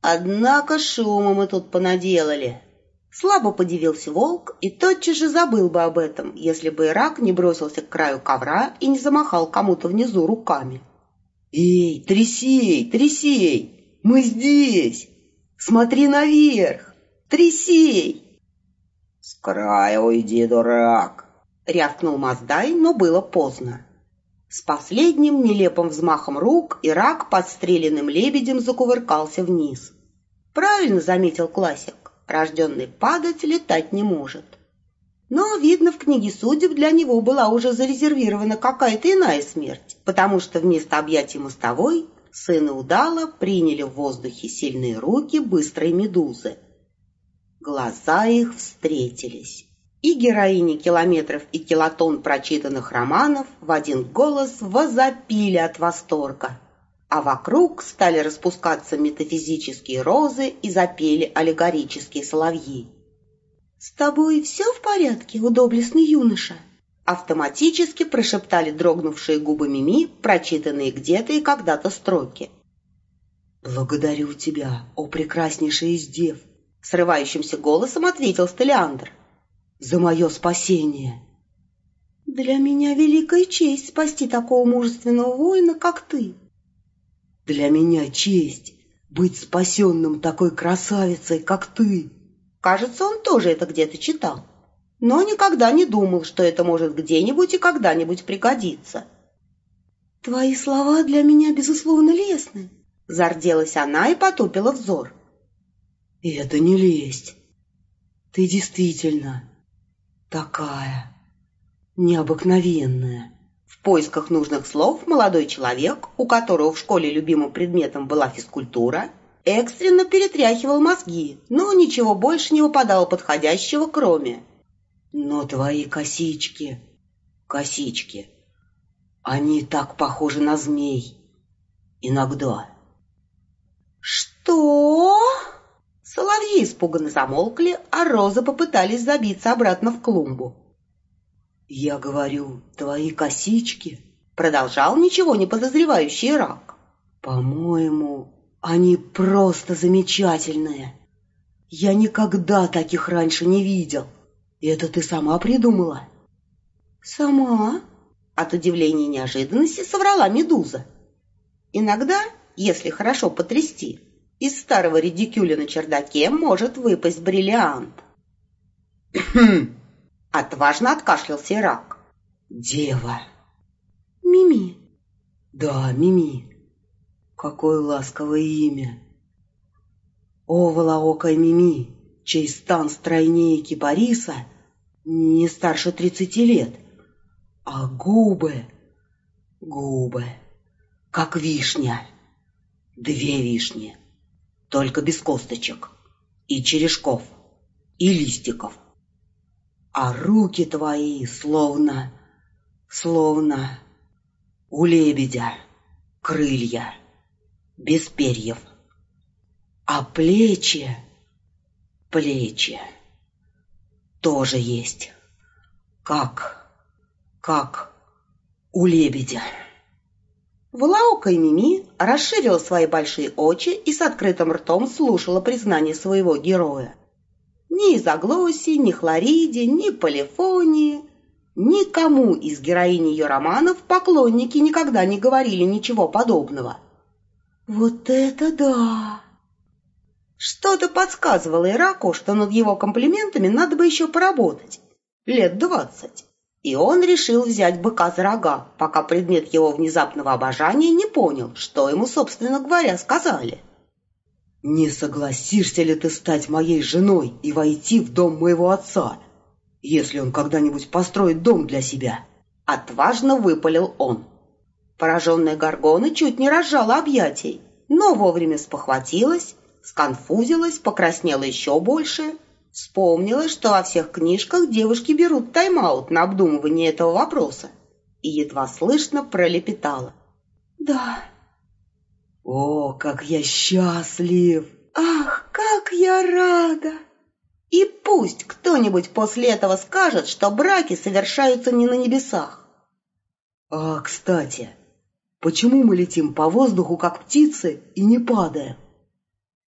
Однако шума мы тут понаделали. Слабо подивился волк и тотчас же забыл бы об этом, если бы Ирак не бросился к краю ковра и не замахал кому-то внизу руками. «Эй, Трисей, Трисей, мы здесь! Смотри наверх! Трисей!» «С края уйди, дурак!» — рявкнул Маздай, но было поздно. С последним нелепым взмахом рук Ирак подстреленным лебедем закувыркался вниз. Правильно заметил классик, рожденный падать летать не может. Но, видно, в книге судеб для него была уже зарезервирована какая-то иная смерть, потому что вместо объятий мостовой сыны Удала приняли в воздухе сильные руки быстрой медузы. Глаза их встретились, и героини километров и килотонн прочитанных романов в один голос возопили от восторга, а вокруг стали распускаться метафизические розы и запели аллегорические соловьи. «С тобой все в порядке, о доблестный юноша?» Автоматически прошептали дрогнувшие губы Мими, прочитанные где-то и когда-то строки. «Благодарю тебя, о прекраснейший из дев!» Срывающимся голосом ответил Стелиандр. «За мое спасение!» «Для меня великая честь спасти такого мужественного воина, как ты!» «Для меня честь быть спасенным такой красавицей, как ты!» Кажется, он тоже это где-то читал, но никогда не думал, что это может где-нибудь и когда-нибудь пригодиться. «Твои слова для меня, безусловно, лестны», — зарделась она и потупила взор. «И это не лесть. Ты действительно такая необыкновенная». В поисках нужных слов молодой человек, у которого в школе любимым предметом была физкультура, экстренно перетряхивал мозги, но ничего больше не выпадало подходящего, кроме... «Но твои косички, они так похожи на змей. Иногда». «Что?» Соловьи испуганно замолкли, а розы попытались забиться обратно в клумбу. «Я говорю, твои косички», — продолжал ничего не подозревающий Ирак. «По-моему, они просто замечательные. Я никогда таких раньше не видел. Это ты сама придумала?» «Сама?» — от удивления и неожиданности соврала медуза. Иногда, если хорошо потрясти, из старого редикюля на чердаке может выпасть бриллиант. Отважно откашлялся Ирак. «Дева». «Мими». «Да, Мими. Какое ласковое имя. О, волоокая Мими, чей стан стройнее кипариса, не старше 30 лет, а губы, как вишня, 2 вишни, только без косточек, и черешков, и листиков. А руки твои словно у лебедя крылья, без перьев. А плечи тоже есть, как у лебедя». Волоокая Мими расширила свои большие очи и с открытым ртом слушала признание своего героя. Ни Изоглосии, ни Хлориде, ни Полифонии, никому из героинь ее романов поклонники никогда не говорили ничего подобного. «Вот это да!» Что-то подсказывало Ираку, что над его комплиментами надо бы еще поработать. Лет 20. И он решил взять быка за рога, пока предмет его внезапного обожания не понял, что ему, собственно говоря, сказали. «Не согласишься ли ты стать моей женой и войти в дом моего отца, если он когда-нибудь построит дом для себя?» Отважно выпалил он. Пораженная Горгона чуть не разжала объятий, но вовремя спохватилась, сконфузилась, покраснела еще больше, вспомнила, что во всех книжках девушки берут тайм-аут на обдумывание этого вопроса, и едва слышно пролепетала: «Да». «О, как я счастлив!» «Ах, как я рада!» И пусть кто-нибудь после этого скажет, что браки совершаются не на небесах. «А, кстати, почему мы летим по воздуху, как птицы, и не падаем?»